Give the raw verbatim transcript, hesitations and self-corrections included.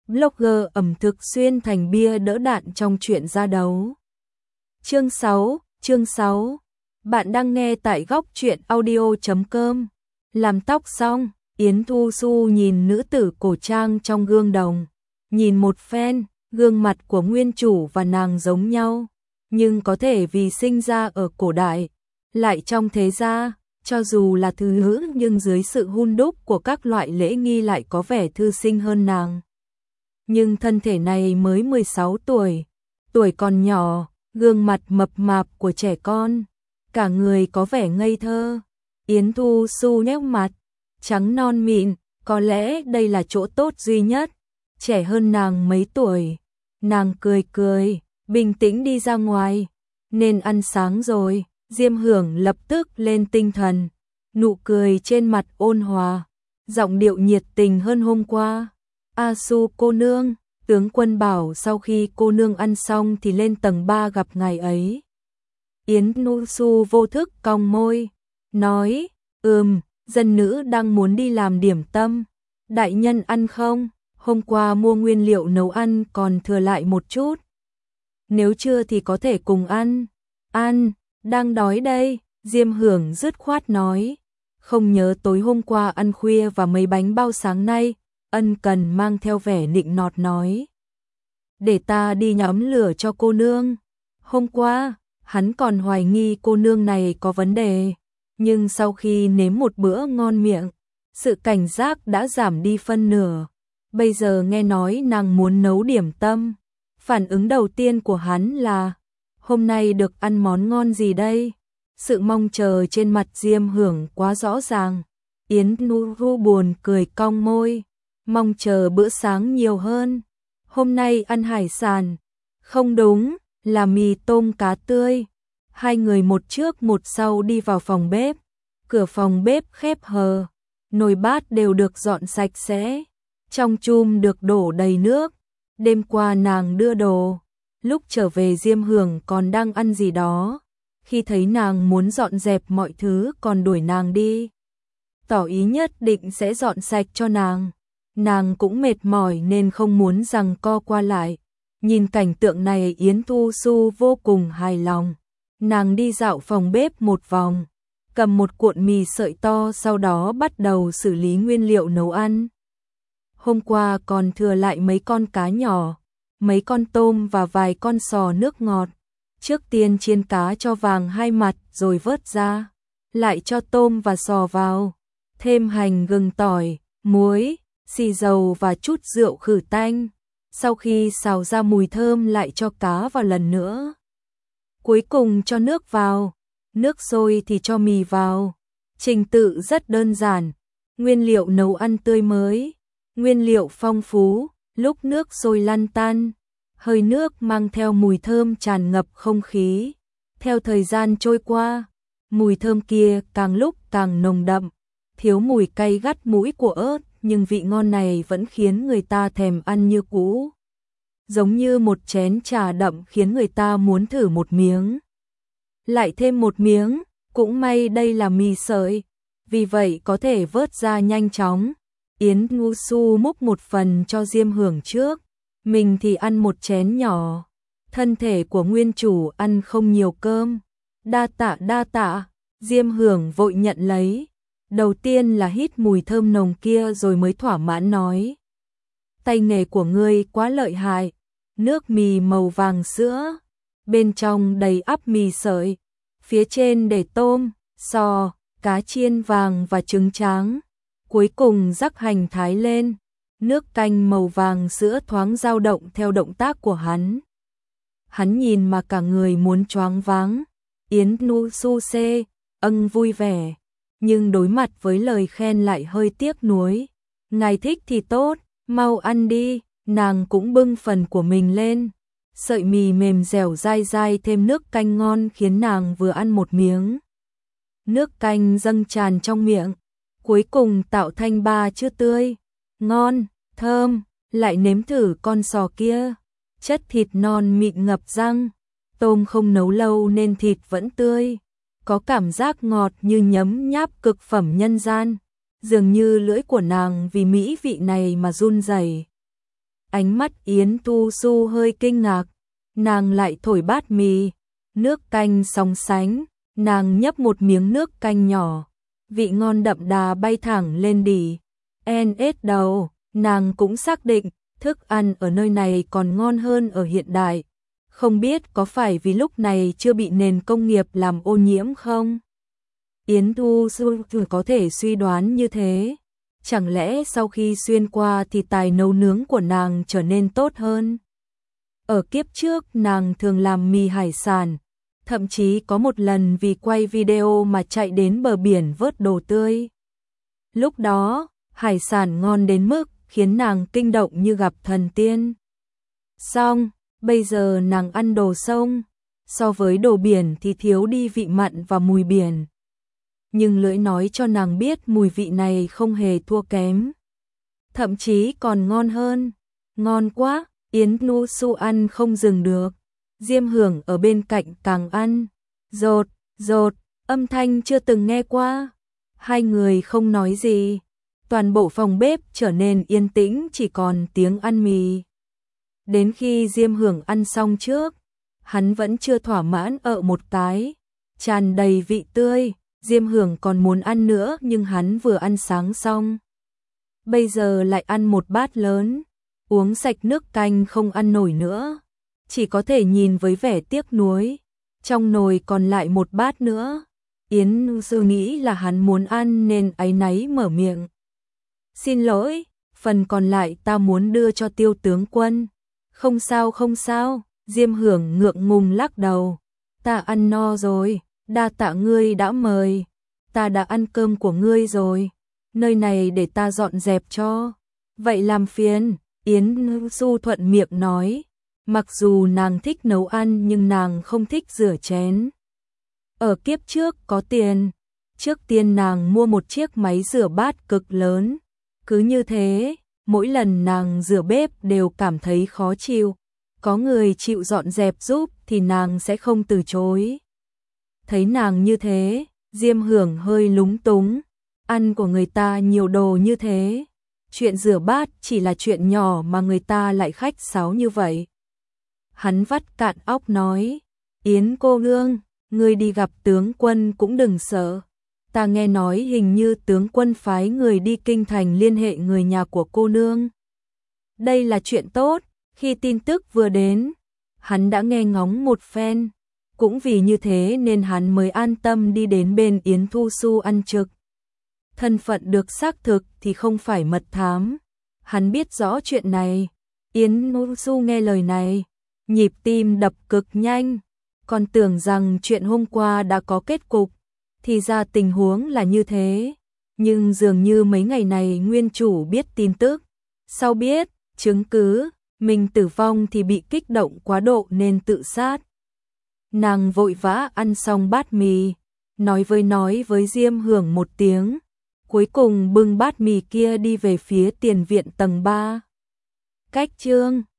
blogger ẩm thực xuyên thành bia đỡ đạn trong chuyện ra đấu. Chương sáu, chương sáu. Bạn đang nghe tại góc truyện audio chấm com. Làm tóc xong, Yến Thu Xu nhìn nữ tử cổ trang trong gương đồng. Nhìn một phen, gương mặt của nguyên chủ và nàng giống nhau, nhưng có thể vì sinh ra ở cổ đại, lại trong thế gia, cho dù là thư nữ nhưng dưới sự hun đúc của các loại lễ nghi lại có vẻ thư sinh hơn nàng. Nhưng thân thể này mới mười sáu tuổi, tuổi còn nhỏ, gương mặt mập mạp của trẻ con, cả người có vẻ ngây thơ. Yến Thu Xu nhếch mặt, trắng non mịn, có lẽ đây là chỗ tốt duy nhất, trẻ hơn nàng mấy tuổi. Nàng cười cười, bình tĩnh đi ra ngoài, nên ăn sáng rồi. Diêm Hưởng lập tức lên tinh thần, nụ cười trên mặt ôn hòa, giọng điệu nhiệt tình hơn hôm qua. A Xu cô nương, tướng quân bảo sau khi cô nương ăn xong thì lên tầng ba gặp ngài ấy. Yến Thu Xu vô thức cong môi, nói, ừm, dân nữ đang muốn đi làm điểm tâm. Đại nhân ăn không? Hôm qua mua nguyên liệu nấu ăn còn thừa lại một chút. Nếu chưa thì có thể cùng ăn. Ăn, đang đói đây, Diêm Hưởng dứt khoát nói. Không nhớ tối hôm qua ăn khuya và mấy bánh bao sáng nay, ân cần mang theo vẻ nịnh nọt nói. Để ta đi nhóm lửa cho cô nương. Hôm qua, hắn còn hoài nghi cô nương này có vấn đề, nhưng sau khi nếm một bữa ngon miệng, sự cảnh giác đã giảm đi phân nửa. Bây giờ nghe nói nàng muốn nấu điểm tâm, phản ứng đầu tiên của hắn là, hôm nay được ăn món ngon gì đây? Sự mong chờ trên mặt Diêm Hưởng quá rõ ràng. Yến Thu Xu buồn cười cong môi, mong chờ bữa sáng nhiều hơn. Hôm nay ăn hải sản. Không đúng, là mì tôm cá tươi. Hai người một trước một sau đi vào phòng bếp. Cửa phòng bếp khép hờ, nồi bát đều được dọn sạch sẽ. Trong chum được đổ đầy nước. Đêm qua nàng đưa đồ, lúc trở về Diêm Hưởng còn đang ăn gì đó. Khi thấy nàng muốn dọn dẹp mọi thứ còn đuổi nàng đi, tỏ ý nhất định sẽ dọn sạch cho nàng. Nàng cũng mệt mỏi nên không muốn giằng co qua lại. Nhìn cảnh tượng này Yến Thu Xu vô cùng hài lòng. Nàng đi dạo phòng bếp một vòng, cầm một cuộn mì sợi to, sau đó bắt đầu xử lý nguyên liệu nấu ăn. Hôm qua còn thừa lại mấy con cá nhỏ, mấy con tôm và vài con sò nước ngọt. Trước tiên chiên cá cho vàng hai mặt rồi vớt ra, lại cho tôm và sò vào, thêm hành gừng tỏi, muối, xì dầu và chút rượu khử tanh. Sau khi xào ra mùi thơm lại cho cá vào lần nữa. Cuối cùng cho nước vào, nước sôi thì cho mì vào. Trình tự rất đơn giản, nguyên liệu nấu ăn tươi mới, nguyên liệu phong phú, lúc nước sôi lăn tăn, hơi nước mang theo mùi thơm tràn ngập không khí. Theo thời gian trôi qua, mùi thơm kia càng lúc càng nồng đậm, thiếu mùi cay gắt mũi của ớt, nhưng vị ngon này vẫn khiến người ta thèm ăn như cũ. Giống như một chén trà đậm khiến người ta muốn thử một miếng. Lại thêm một miếng, cũng may đây là mì sợi, vì vậy có thể vớt ra nhanh chóng. Yến Thu Xu múc một phần cho Diêm Hưởng trước, mình thì ăn một chén nhỏ. Thân thể của nguyên chủ ăn không nhiều cơm. Đa tạ đa tạ, Diêm Hưởng vội nhận lấy. Đầu tiên là hít mùi thơm nồng kia rồi mới thỏa mãn nói. Tay nghề của ngươi quá lợi hại. Nước mì màu vàng sữa, bên trong đầy ắp mì sợi, phía trên để tôm, sò, cá chiên vàng và trứng tráng. Cuối cùng rắc hành thái lên, nước canh màu vàng sữa thoáng dao động theo động tác của hắn. Hắn nhìn mà cả người muốn choáng váng. Yến Thu Xu xê, âng vui vẻ, nhưng đối mặt với lời khen lại hơi tiếc nuối. Ngài thích thì tốt, mau ăn đi. Nàng cũng bưng phần của mình lên. Sợi mì mềm dẻo dai dai thêm nước canh ngon khiến nàng vừa ăn một miếng. Nước canh dâng tràn trong miệng, cuối cùng tạo thành ba chữ tươi, ngon, thơm. Lại nếm thử con sò kia, chất thịt non mịn ngập răng, tôm không nấu lâu nên thịt vẫn tươi, có cảm giác ngọt như nhấm nháp cực phẩm nhân gian. Dường như lưỡi của nàng vì mỹ vị này mà run rẩy. Ánh mắt Yến Thu Xu hơi kinh ngạc, nàng lại thổi bát mì, nước canh sóng sánh, nàng nhấp một miếng nước canh nhỏ, vị ngon đậm đà bay thẳng lên đỉ. En ết đầu, nàng cũng xác định, thức ăn ở nơi này còn ngon hơn ở hiện đại. Không biết có phải vì lúc này chưa bị nền công nghiệp làm ô nhiễm không? Yến Thu Xu có thể suy đoán như thế. Chẳng lẽ sau khi xuyên qua thì tài nấu nướng của nàng trở nên tốt hơn? Ở kiếp trước nàng thường làm mì hải sản, thậm chí có một lần vì quay video mà chạy đến bờ biển vớt đồ tươi. Lúc đó, hải sản ngon đến mức khiến nàng kinh động như gặp thần tiên. Xong, bây giờ nàng ăn đồ sông, so với đồ biển thì thiếu đi vị mặn và mùi biển. Nhưng lưỡi nói cho nàng biết mùi vị này không hề thua kém. Thậm chí còn ngon hơn. Ngon quá, Yến Thu Xu ăn không dừng được. Diêm Hưởng ở bên cạnh càng ăn. Rột, rột, âm thanh chưa từng nghe qua. Hai người không nói gì. Toàn bộ phòng bếp trở nên yên tĩnh, chỉ còn tiếng ăn mì. Đến khi Diêm Hưởng ăn xong trước, hắn vẫn chưa thỏa mãn ợ một cái, tràn đầy vị tươi. Diêm Hưởng còn muốn ăn nữa nhưng hắn vừa ăn sáng xong. Bây giờ lại ăn một bát lớn, uống sạch nước canh không ăn nổi nữa. Chỉ có thể nhìn với vẻ tiếc nuối. Trong nồi còn lại một bát nữa. Yến Sư nghĩ là hắn muốn ăn nên áy náy mở miệng. Xin lỗi, phần còn lại ta muốn đưa cho Tiêu tướng quân. Không sao không sao, Diêm Hưởng ngượng ngùng lắc đầu. Ta ăn no rồi. Đa tạ ngươi đã mời, ta đã ăn cơm của ngươi rồi, nơi này để ta dọn dẹp cho. Vậy làm phiền, Yến Thu thuận miệng nói, mặc dù nàng thích nấu ăn nhưng nàng không thích rửa chén. Ở kiếp trước có tiền, trước tiên nàng mua một chiếc máy rửa bát cực lớn, cứ như thế, mỗi lần nàng rửa bếp đều cảm thấy khó chịu, có người chịu dọn dẹp giúp thì nàng sẽ không từ chối. Thấy nàng như thế, Diêm Hưởng hơi lúng túng, ăn của người ta nhiều đồ như thế, chuyện rửa bát chỉ là chuyện nhỏ mà người ta lại khách sáo như vậy. Hắn vắt cạn óc nói, Yến cô nương, ngươi đi gặp tướng quân cũng đừng sợ, ta nghe nói hình như tướng quân phái người đi kinh thành liên hệ người nhà của cô nương. Đây là chuyện tốt, khi tin tức vừa đến, hắn đã nghe ngóng một phen. Cũng vì như thế nên hắn mới an tâm đi đến bên Yến Thu Xu ăn trực. Thân phận được xác thực thì không phải mật thám. Hắn biết rõ chuyện này. Yến Thu Xu nghe lời này, nhịp tim đập cực nhanh. Còn tưởng rằng chuyện hôm qua đã có kết cục, thì ra tình huống là như thế. Nhưng dường như mấy ngày này nguyên chủ biết tin tức. Sau biết, chứng cứ, mình tử vong thì bị kích động quá độ nên tự sát. Nàng vội vã ăn xong bát mì, nói với nói với Diêm Hưởng một tiếng, cuối cùng bưng bát mì kia đi về phía tiền viện tầng ba. Cách chương